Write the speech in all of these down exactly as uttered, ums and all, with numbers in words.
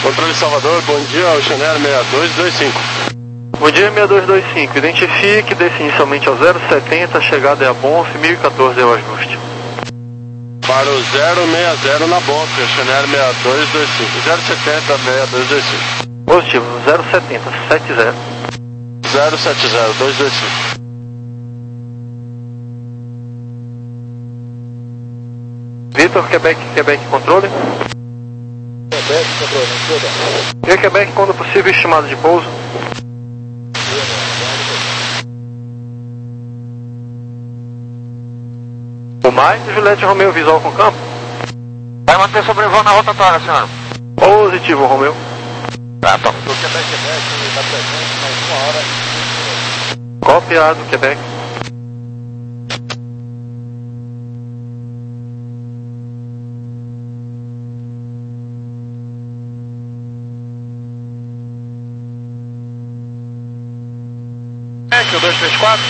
Controle Salvador, bom dia, Oceaneer seis dois dois cinco. Bom dia, seis dois dois cinco. Identifique, desce inicialmente ao zero setenta, chegada é a Bonf, mil e quatorze é o ajuste. Para o zero seis zero na Bonf, Oceaneer seis dois dois cinco. zero setenta, seis dois dois cinco. Positivo, zero setenta, setenta. zero sete zero, dois dois cinco. Vitor, Quebec, Quebec, controle. Quebec, controle, não Via Quebec, quando possível, estimado de pouso. O mais, Juliette Romeu, visual com campo. Vai manter sobrevoo na rotatória, senhor. Positivo, Romeu. Tá, tá. O Quebec, Quebec, está presente mais uma hora. Copiado, Quebec. É, que o dois três quatro.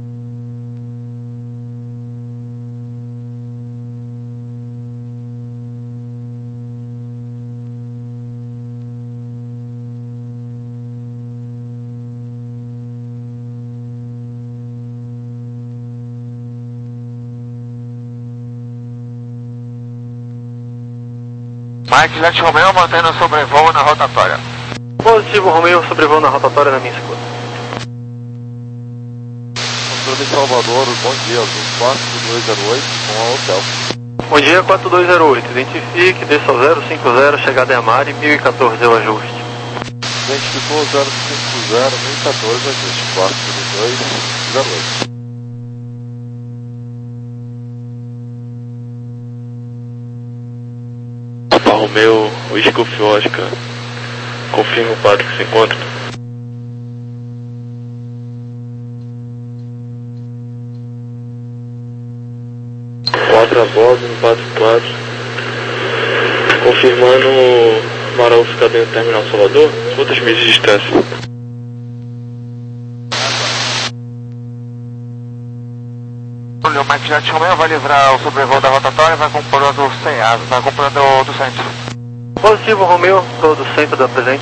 Mike Juliette Romeu mantendo sobrevoo na rotatória. Positivo, Romeu, sobrevoo na rotatória na minha escuta. Controle Salvador, bom dia, quatro dois zero oito com a hotel. Bom dia, quatro dois zero oito. Identifique, desça ao zero cinquenta, chegada é a Mari, mil e quatorze é o ajuste. Identificou zero cinquenta, mil e quatorze, ajuste quatro dois zero oito. Alfa Romeo, Whisky Oscar, confirma o padre que se encontra. quatro a bordo, no quatro quatro, confirmando o Marau ficar dentro do terminal Salvador, quantas milhas de distância? O Mike Juliette Romeu vai livrar o sobrevoo da rotatória e vai compor a do cem A, vai compor a do, do centro. Positivo, Romeu, todo centro da presente.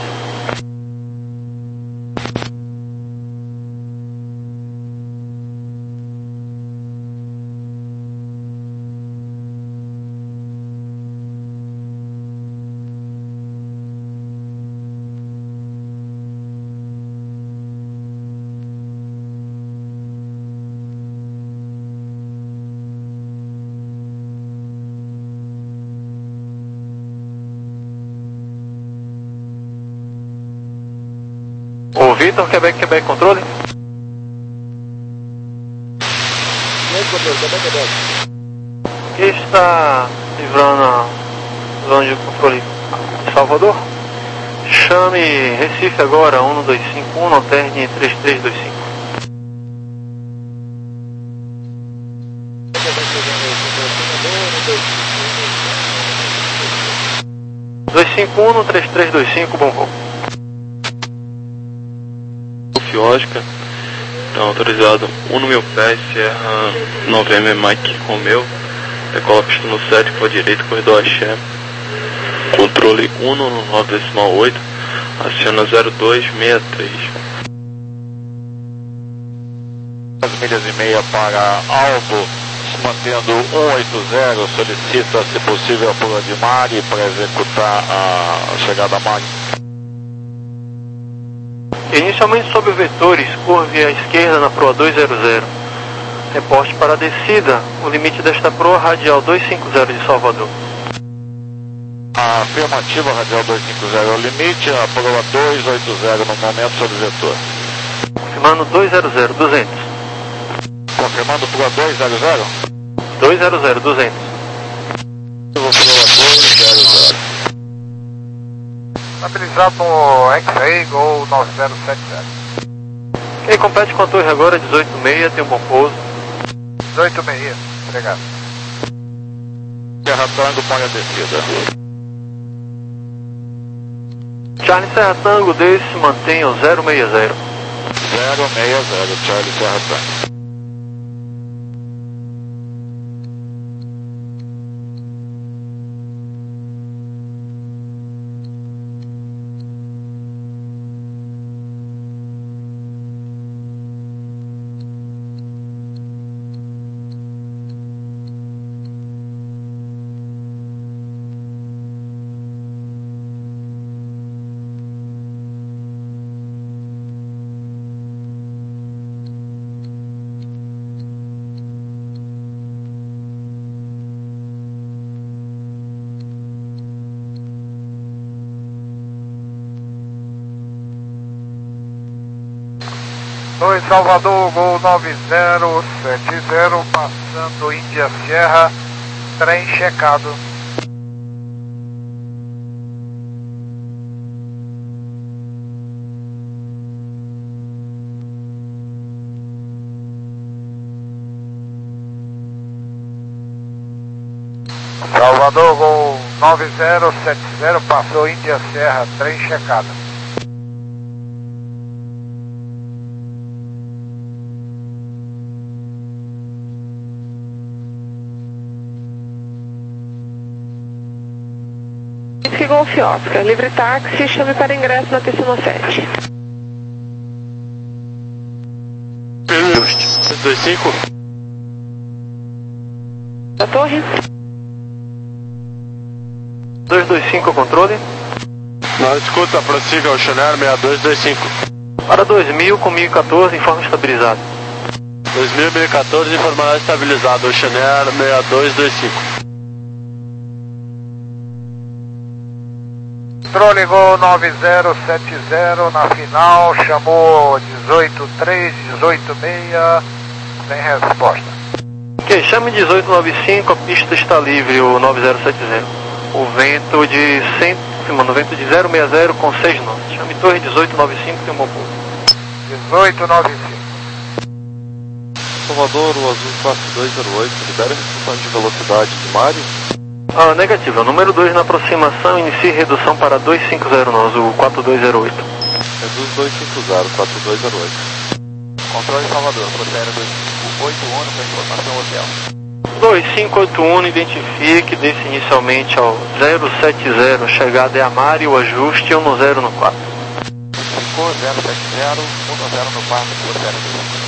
O Vitor, Quebec, Quebec, controle. E aí, controle, Quebec, Quebec. Está livrando a zona de controle de Salvador. Chame Recife agora, um dois cinco um, alterne três três dois cinco. dois cinco um, três três dois cinco, bom voo. Oscar, então autorizado um no meu pé, Sierra nove M Mike Romeu, decola pista no sete, para direita, corredor Axé, controle um no nove decimal oito, aciona zero dois seis três. As milhas e meia para Albo, se mantendo um oito zero, solicita, se possível, a pula de Mari para executar a chegada a Mari. Inicialmente sob vetores, curve à esquerda na proa duzentos e zero. Reporte para a descida, o limite desta proa radial duzentos e cinquenta de Salvador. A afirmativa radial duzentos e cinquenta é o limite, a proa duzentos e oitenta no momento sob vetor. Confirmando duzentos, duzentos. Confirmando proa duzentos? duzentos, duzentos. Proa duzentos e zero. Estabilizado no X-Ray, Gol nove zero sete zero. Quem compete com a torre agora, dezoito seis, tem um bom pouso. dezoito seis, obrigado. Serra Tango, põe a descida. Charlie Serra Tango, desse, mantenha o zero seis zero. zero seis zero, Charlie Serra Tango. dois Salvador, Gol nove zero sete zero, passando Índia Sierra, trem checado. Salvador, Gol nove zero sete zero, passou Índia Sierra, trem checado. Whisky Golf Oscar, livre táxi, chame para ingresso na pista sete. dois dois cinco. Da torre. dois dois cinco, controle. Não, escuta, prossiga, Oceanair seis dois dois cinco. Para dois mil com mil e quatorze, informe estabilizado. dois mil, mil e quatorze, informação estabilizado, Oceanair seis dois dois cinco. Controle Gol nove zero sete zero, na final, chamou dezoito três, dezoito seis, sem resposta. Ok, chame dezoito noventa e cinco, a pista está livre, o nove zero sete zero. O vento de cem, mano, o vento de zero seis zero com seis nove. Chame torre dezoito noventa e cinco, tem um bom pouso. dezoito noventa e cinco. Salvador, o Azul quatro dois zero oito, libera a redução de velocidade de Mário. Ah, negativo. O número dois na aproximação, inicie redução para dois cinco zero nós, o quatro dois zero oito. Reduz dois cinco zero, quatro dois zero oito. Controle Salvador, procede dois cinco oito um para informação hotel. dois cinco oito um, identifique, desce inicialmente ao zero sete zero, chegada é a Mari, o ajuste um zero no quatro. Ficou zero sete zero, um zero no quatro, zero dois cinco.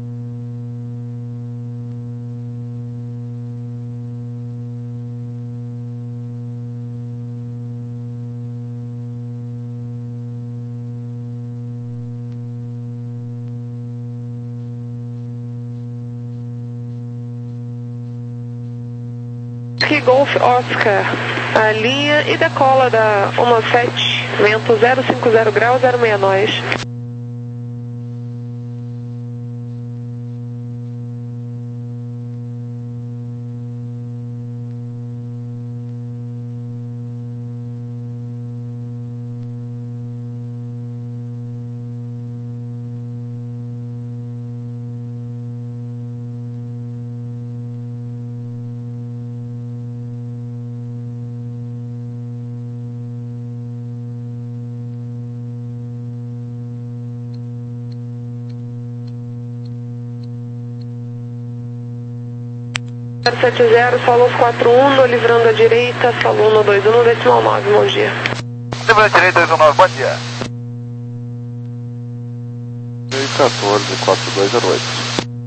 Whisky Golf Oscar, a linha e decola da um sete, vento zero cinco zero graus, zero seis nós. zero sete zero, Solo quatro um, livrando a direita, Solo um dois um, decimal nove, bom dia. Livrando a direita, dois um nove, bom dia. mil e quatorze, quatro dois zero oito.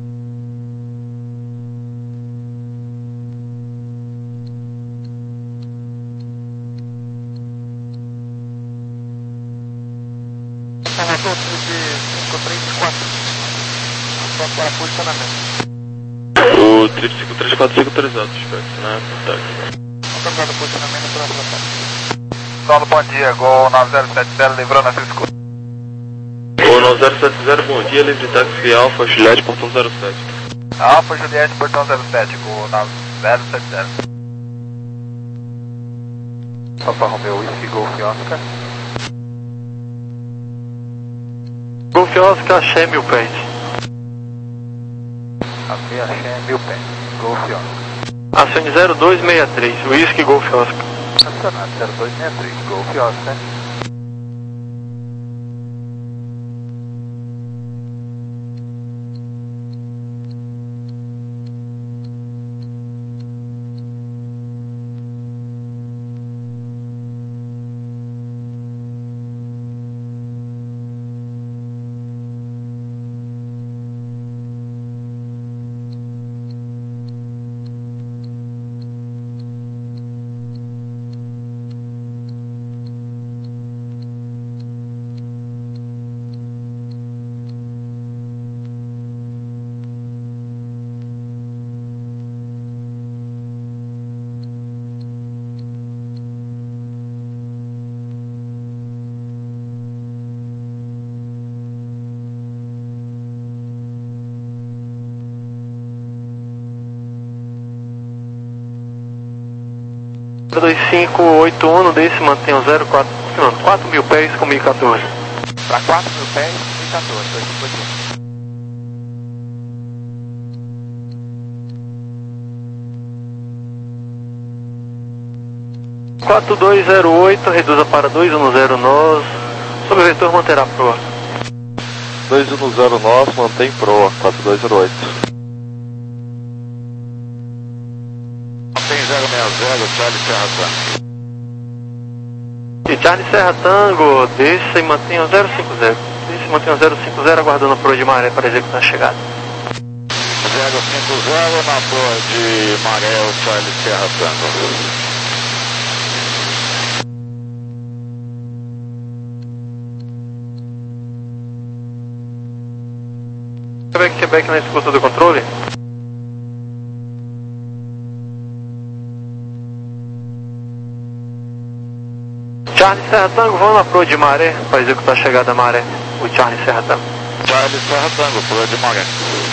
Salvador, cinco três quatro. Só para posicionamento. O trip cinco três quatro cinco três altos, né? Autorizado posicionamento para a Solo, bom dia, Gol nove zero sete zero, livrando a Cisco. O nove zero sete zero, bom dia, livre táxi Alfa, Juliette, portão zero sete. Alfa, Juliette, portão zero sete, Gol nove zero sete zero. Papa Romeo, Whisky Golf Oscar. Golf Oscar, achei mil pés. Aqui achei mil pés, Golf Oscar. Acende zero dois seis três, Whisky Golf Oscar. Acionado zero dois seis três, Golf Oscar. dois cinco oito um, desse mantém o zero quatro, quatro mil pés com mil e quatorze. Para quatro mil pés, mil e quatorze, dois cinco oito um. quatro dois zero oito, reduza para dois um zero nós, sob o vetor manterá proa. dois um zero nós, mantém proa, quatro dois zero oito. Mantém zero seis zero, Charlie Serra Tango. E Charlie Serra Tango, desça e mantenha o zero cinco zero. Desça e mantenha o zero cinco zero, aguardando a proa de maré para executar a chegada. zero cinco zero na proa de maré, o Charlie Serra Tango. Quebec, Quebec na escuta do controle. Charlie Serra Tango, vamos na proa de maré para executar a chegada da maré. O Charlie Serra Tango. Charlie Serra Tango, proa de maré.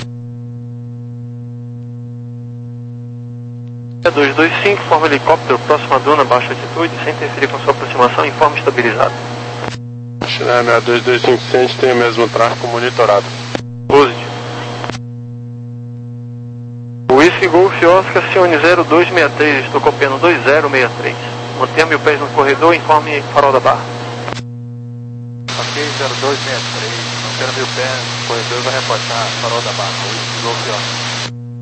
É dois dois cinco, forma helicóptero, próxima duna, baixa altitude, sem interferir com sua aproximação, em forma estabilizada. China seis dois dois cinco, a gente tem o mesmo tráfego monitorado. Positivo. Whisky Golf Oscar Cione zero dois seis três, estou copiando dois zero seis três. Mantenha mil pés no corredor, informe farol da barra. Ok, zero dois seis três, mantendo mil pés no corredor, vai reportar farol da barra, Whisky Golf Oscar.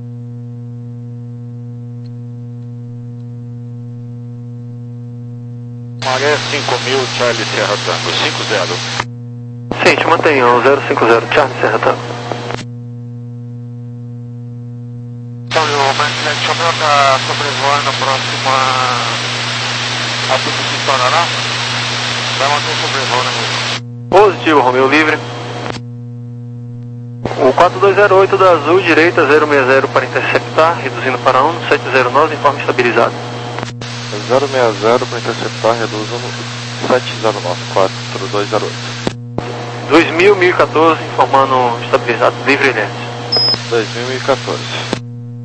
Maré cinco mil, Charlie Serra Tango, cinco zero. Sente, mantenha o zero cinco zero, Charlie Serra Tango. Então, o Martinete Chomel está sobrevoando a próxima altitude de Torará. Vai manter o sobrevoo, né, mesmo? Positivo, Romeu livre. O quatro dois zero oito da Azul, direita zero seis zero para interceptar, reduzindo para um, sete zero nós, informe estabilizado. zero seis zero para interceptar, reduzindo sete zero nós, quatro dois zero oito. dois mil, mil e quatorze, informando estabilizado, livre ilhéncio. dois mil e quatorze.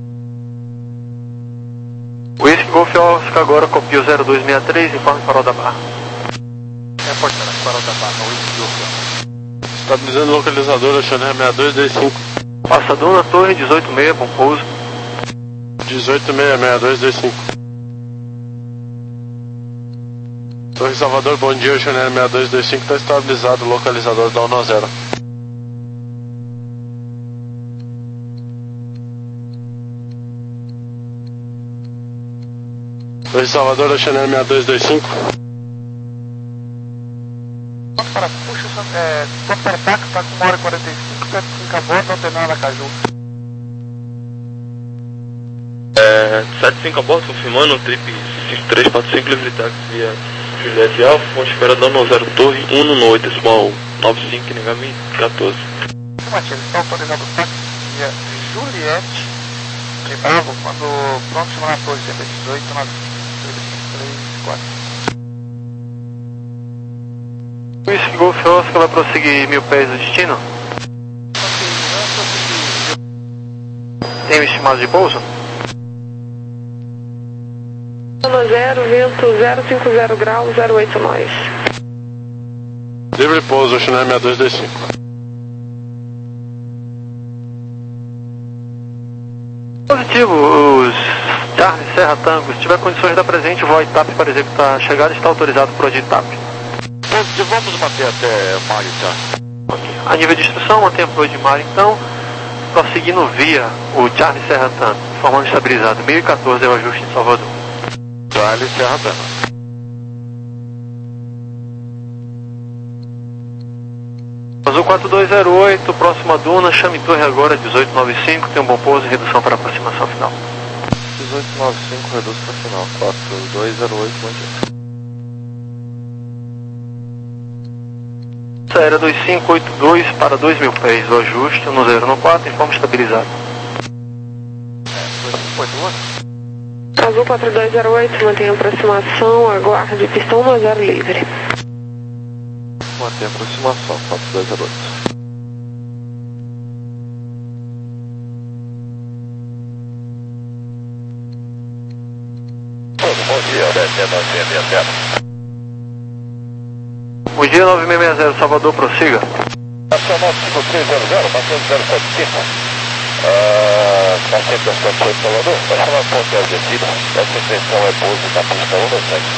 Whisky Golf Oscar agora copia o zero dois seis três, informe farol da barra. Reportando farol da barra, Whisky Golf Oscar. Estabilizando o localizador, China seis dois dois cinco. Passa duna, torre dezoito seis, bom pouso. dezoito seis seis dois dois cinco. Torre Salvador, bom dia, China seis dois dois cinco, está estabilizado o localizador da um zero. Torre Salvador, China seis dois dois cinco. Ponto para puxa, é, ponto para ataque, está com uma hora e quarenta e cinco, sete cinco a bordo, não tem nada na Caju. É, sete cinco a bordo, confirmando, trip cinco três quatro cinco, livre táxi via Juliette Alfa, ponte espera dando zero torre, um no oito, decimal nove cinco, negame quatorze. Matheus, está autorizado o táxi via Juliette, de Bravo, quando próximo na torre C B dezoito, nove três quatro. Whisky Golf Oscar vai prosseguir mil pés do destino? Tem um estimado de pouso? zero, vento zero cinco zero graus, zero oito nós. Livre pouso, China seis dois dois cinco. Positivo, os Charlie Serra Tango, se tiver condições de dar presente, o voo I T A P para executar a chegada está autorizado por I T A P. Positivo, vamos manter até Marita. A nível de instrução, mantenha a proa de mar, então, prosseguindo via o Charlie Serra Tango, formando estabilizado, mil e quatorze é o ajuste em Salvador. Charlie Serra Tango. Azul quatro dois zero oito, próxima duna, chame torre agora, dezoito noventa e cinco, tem um bom pouso e redução para aproximação final. dezoito noventa e cinco, reduz para final, quatro dois zero oito, bom dia. Aérea dois cinco oito dois para dois mil pés, o ajuste no zero no quatro, em forma estabilizada. Azul quatro dois zero oito, mantém aproximação, aguarde, pistão no zero livre. Mantém aproximação, quatro dois zero oito. bom dia, descendo nove seis seis zero. Bom dia, nove seis seis zero, Salvador, prossiga. Nacional cinco três zero zero, batendo zero sete cinco. Uh, tá sempre as condições de Salvador, vai chamar a ponte de descida. Essa intenção é pouso da pista um dois sete.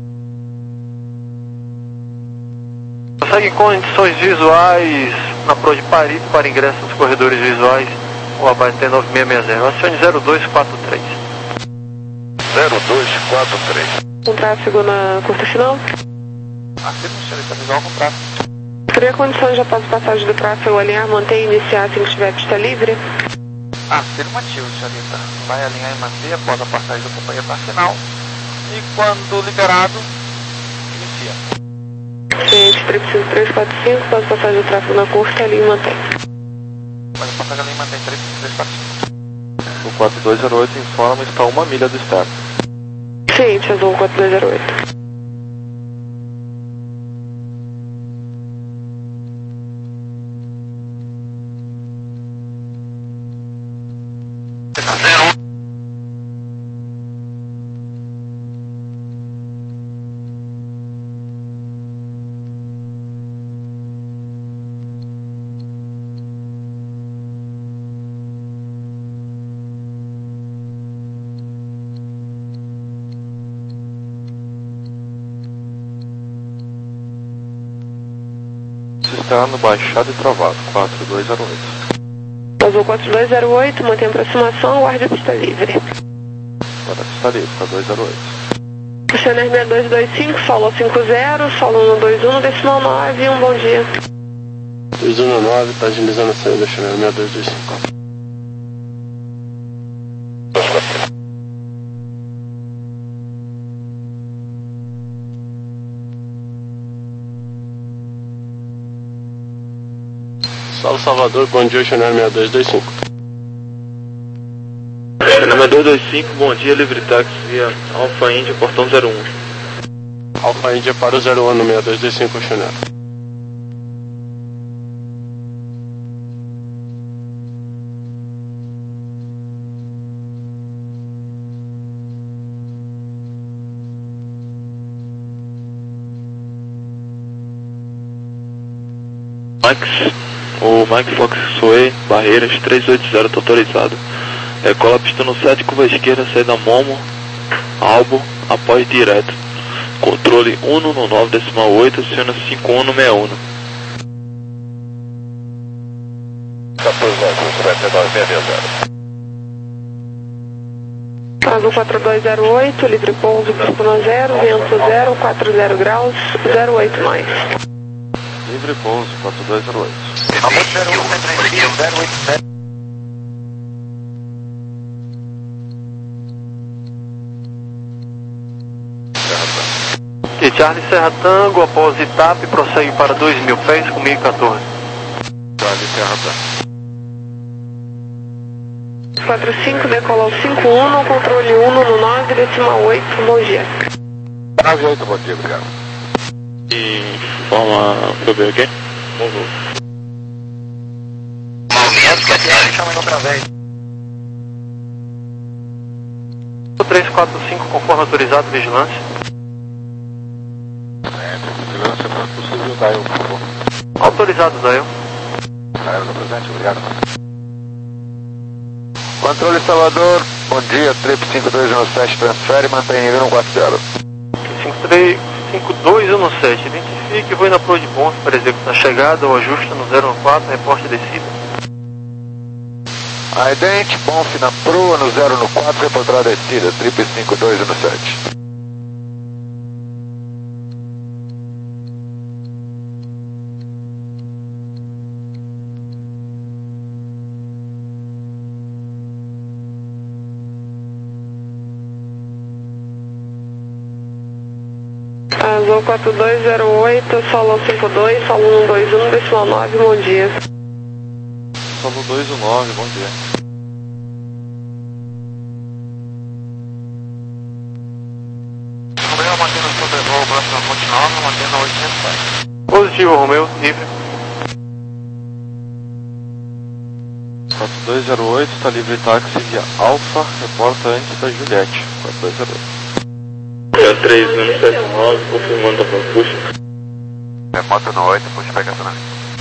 Segue condições visuais na Pro de Parito para ingresso nos corredores visuais, o abaixo nove seis seis zero. Acione zero dois quatro três. zero dois quatro três. Um tráfego na curta final. Afirma o senhorita visual com tráfego. Cria condições de após passagem do tráfego alinhar, manter e iniciar assim que estiver pista livre. Afirmativo, senhorita. Vai alinhar e manter após a passagem do companheiro na final. E quando liberado, inicia. Cliente três cinco três quatro cinco, após passagem do tráfego na curta, alinha e mantém. Após a passagem alinha e mantém três cinco três quatro cinco. O quatro dois zero oito informa está a uma milha do start. Cliente azul quatro dois zero oito. Está no baixado e travado, quatro dois zero oito. Azul quatro dois zero oito, mantém aproximação, guarde a pista livre. Agora pista livre, está dois zero oito. Chanel seis dois dois cinco, solo cinco zero, solo um dois um, decimal nove, um bom dia. dois um nove, está agilizando a saída, Chanel seis dois dois cinco. Solo Salvador, bom dia, Chanel seis dois dois cinco. Chanel seis dois dois cinco, bom dia, livre táxi via Alfa Índia, portão zero um. Alfa Índia para o zero um no seis dois dois cinco, Chanel. Max, o Mike Fox Sway, Barreiras três oito zero, está autorizado. É, cola pista no sete, curva esquerda, saída Momo, Albo, após direto. Controle um no nove, decimal oito, aciona cinco um no sessenta e um. Azul quatro dois zero oito, livre pouso, pista zero, vento zero, quatro zero graus, zero oito mais. Livre pouso, quatro dois zero oito. zero um zero oito sete. E Charlie Serra Tango, após Itap, prossegue para dois mil pés com mil e quatorze. Charlie Serra Tango. quatro cinco, decola ao cinco um, no controle um no nove, decimal oito, bom dia. nove oito, bom dia, obrigado. E forma P B aqui? Chama outra vez. três quatro cinco, conforme autorizado, vigilância. Vigilância, não é possível, Dael, por favor. Autorizado, Dael. Dael no presente, obrigado. Controle Salvador, bom dia, trip cinco dois um sete, transfere e mantém nível um quatro zero. cinco três cinco dois um sete, identifique e voe na Pro de Ponte para executar a chegada ou ajuste no zero um quatro, reporte descida. A Idente, Bonf na Pro, no zero no quatro, reportar a descida, trip cinco dois um sete. Azul quatro dois zero oito, solo cinco dois, solo um dois um, decimal nove, bom dia. Solo dois um nove, bom dia. Romeu, mantendo o sobrevoo, próximo a Ponte Nova, mantendo a oitocentos pés. Positivo, Romeu, livre. quatro dois zero oito, está livre táxi via Alfa, reporta antes da Juliette, quatro dois zero oito. É três um sete nove, confirmando a puxa. Remota no oito, puxa para estacionamento.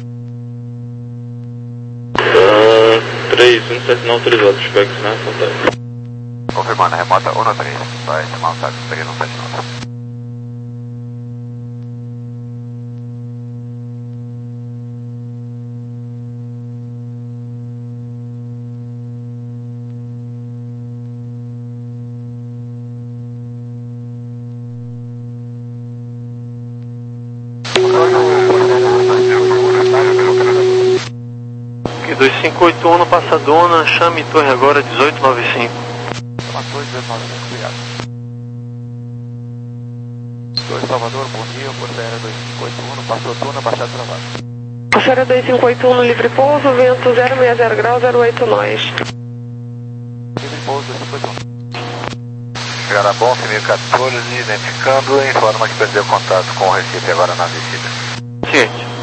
Uh, três um sete nove autorizado, pushback na contagem. Confirmando, remota um no três, vai chamar o táxi três um sete nove. dois cinco oito um no Passadona, chame torre agora dezoito noventa e cinco. Chama torre dezoito noventa e cinco, obrigado. Torre Salvador, bom dia, Porteira dois cinco oito um no Passadona, baixado travado. Passageiro dois cinco oito um no livre pouso, vento zero seis zero grau, zero oito nós. Livre pouso dois cinco oito um. Chegada bom, mil e quatorze, identificando, informa que perdeu contato com o Recife agora na descida. Ciente.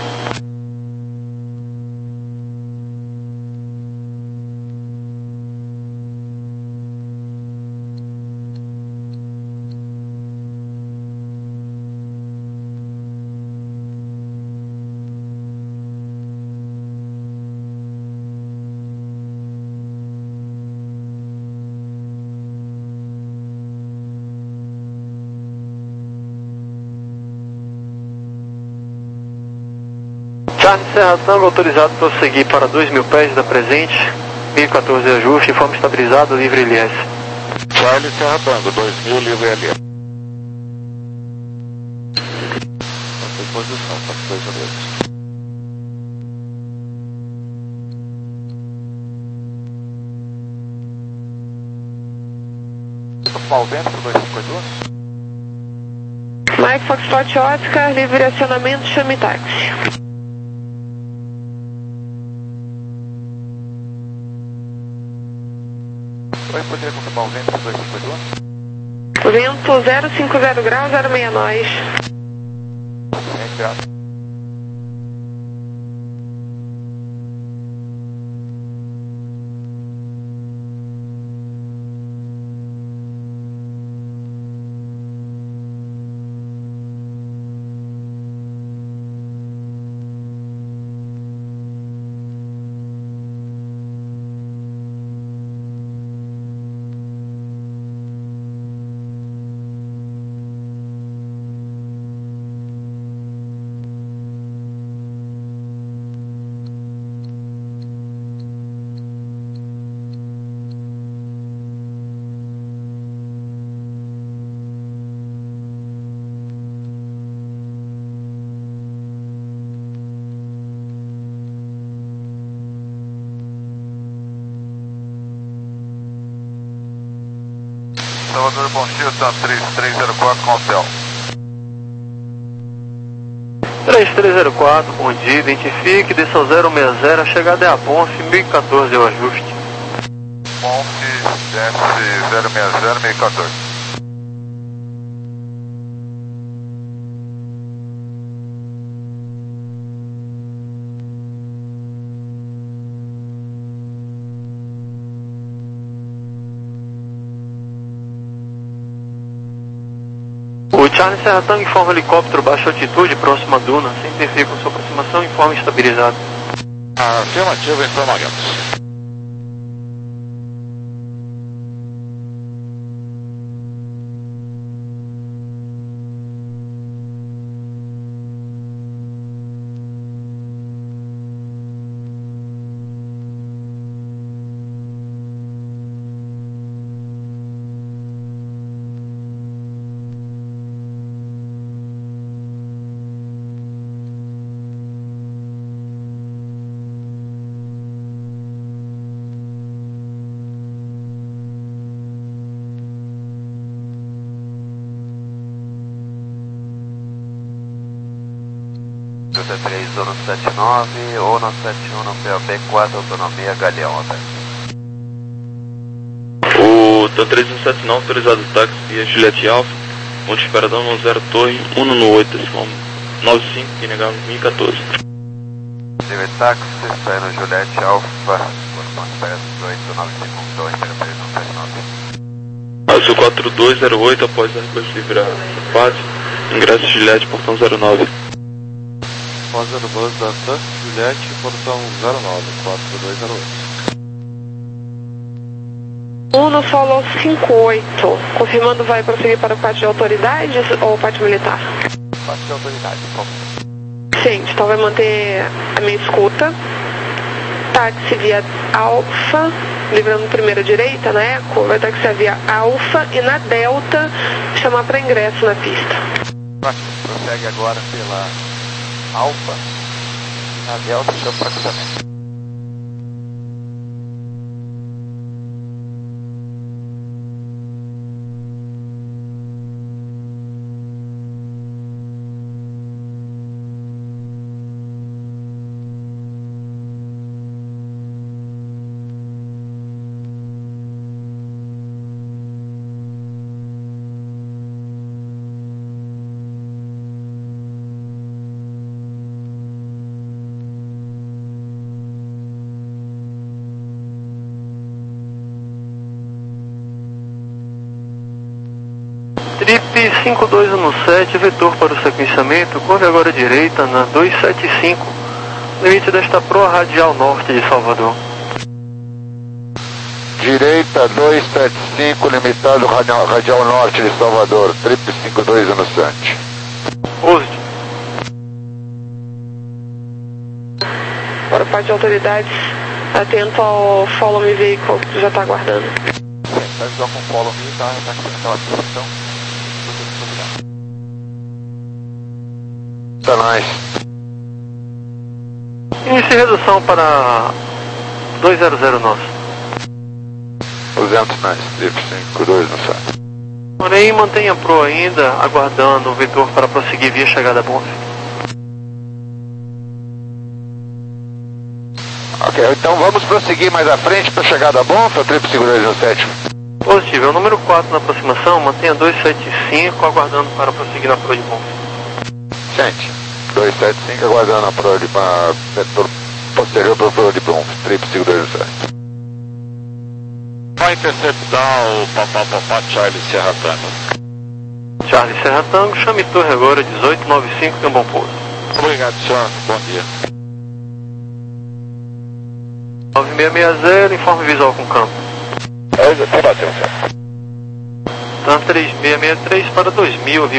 Charlie Serra Tango autorizado para prosseguir para dois mil pés da presente, mil e quatorze ajuste, informe estabilizado, livre L S. Charlie Serra Tango, dois mil, livre L S. Nossa posição, tá dois olheiros. Tomar o vento pro dois cinco oito um? Mike Foxtrot Oscar, livre acionamento, chame táxi. Oi, poderia confirmar o vento pro dois cinco oito um? Vento zero cinco zero grau, zero seis nós. É, graças. Salvador, bom dia, tá três três zero quatro com hotel. três três zero quatro, bom dia, identifique, desça zero seis zero, a chegada é a Bonf, mil e quatorze é o ajuste. Bonf, desce zero seis zero, mil e quatorze. O Charlie Serra Tango informa helicóptero baixa altitude, próxima à duna, sem interferir com sua aproximação, informe estabilizado. Afirmativo, informamentos. três um sete nove, ou no sete um no P O B quatro, autonomia Galeão, até. O T três um sete nove autorizado táxi via Juliette Alfa, Monte Esperadão no zero Torre, um no oito, decimal nove cinco, Q N H mil e quatorze. Livre táxi, está no Juliette Alfa, Monte Esperadão oito nove cinco, Torre três um sete nove. Azul quatro quatro dois zero oito após Airbus livrar a fase. Ingresso Juliette, portão zero nove. Após Airbus da TAM, Juliette, portão zero nove, quatro dois zero oito. Uno Solo cinco oito, confirmando vai prosseguir para o pátio de autoridades ou o pátio militar? Pátio de autoridades, por favor. Sim, então vai manter a minha escuta. Táxi via Alfa, livrando primeira direita na Eco, vai taxiar via Alfa e na Delta chamar para ingresso na pista. Próximo, prossegue agora pela Alfa e na Delta chama para cruzamento. Trip cinco dois um sete, vetor para o sequenciamento, curve agora à direita na duzentos e setenta e cinco, limite desta proa radial norte de Salvador. Direita duzentos e setenta e cinco, limitado radial, radial norte de Salvador, Trip cinco dois um sete. Positivo. Para o pátio de autoridades, atento ao follow me vehicle que já está aguardando. Vai usar com follow me, tá? Tá aqui naquela posição. Tá nice. Inicie redução para duzentos nosso. duzentos nice, Trip cinco dois um sete. Porém, mantenha a proa ainda, aguardando o vetor para prosseguir via chegada a Bonf. Ok, então vamos prosseguir mais à frente para chegar da Bonfa, Trip cinco dois um sete. Positivo, é o número quatro na aproximação, mantenha duzentos e setenta e cinco, aguardando para prosseguir na proa de Bonf. Gente, duzentos e setenta e cinco aguardando a proa de a, vetor posterior para a proa de Bonfa, Trip cinco dois um sete. Vai interceptar o papapá Charlie Serra Tango. Charlie Serra Tango, chame torre agora, dezoito noventa e cinco, tem um bom pouso. Obrigado, senhor. Bom dia. nove seis seis zero, informe visual com campo. Tá batendo, senhor. TAM três seis seis três para dois mil,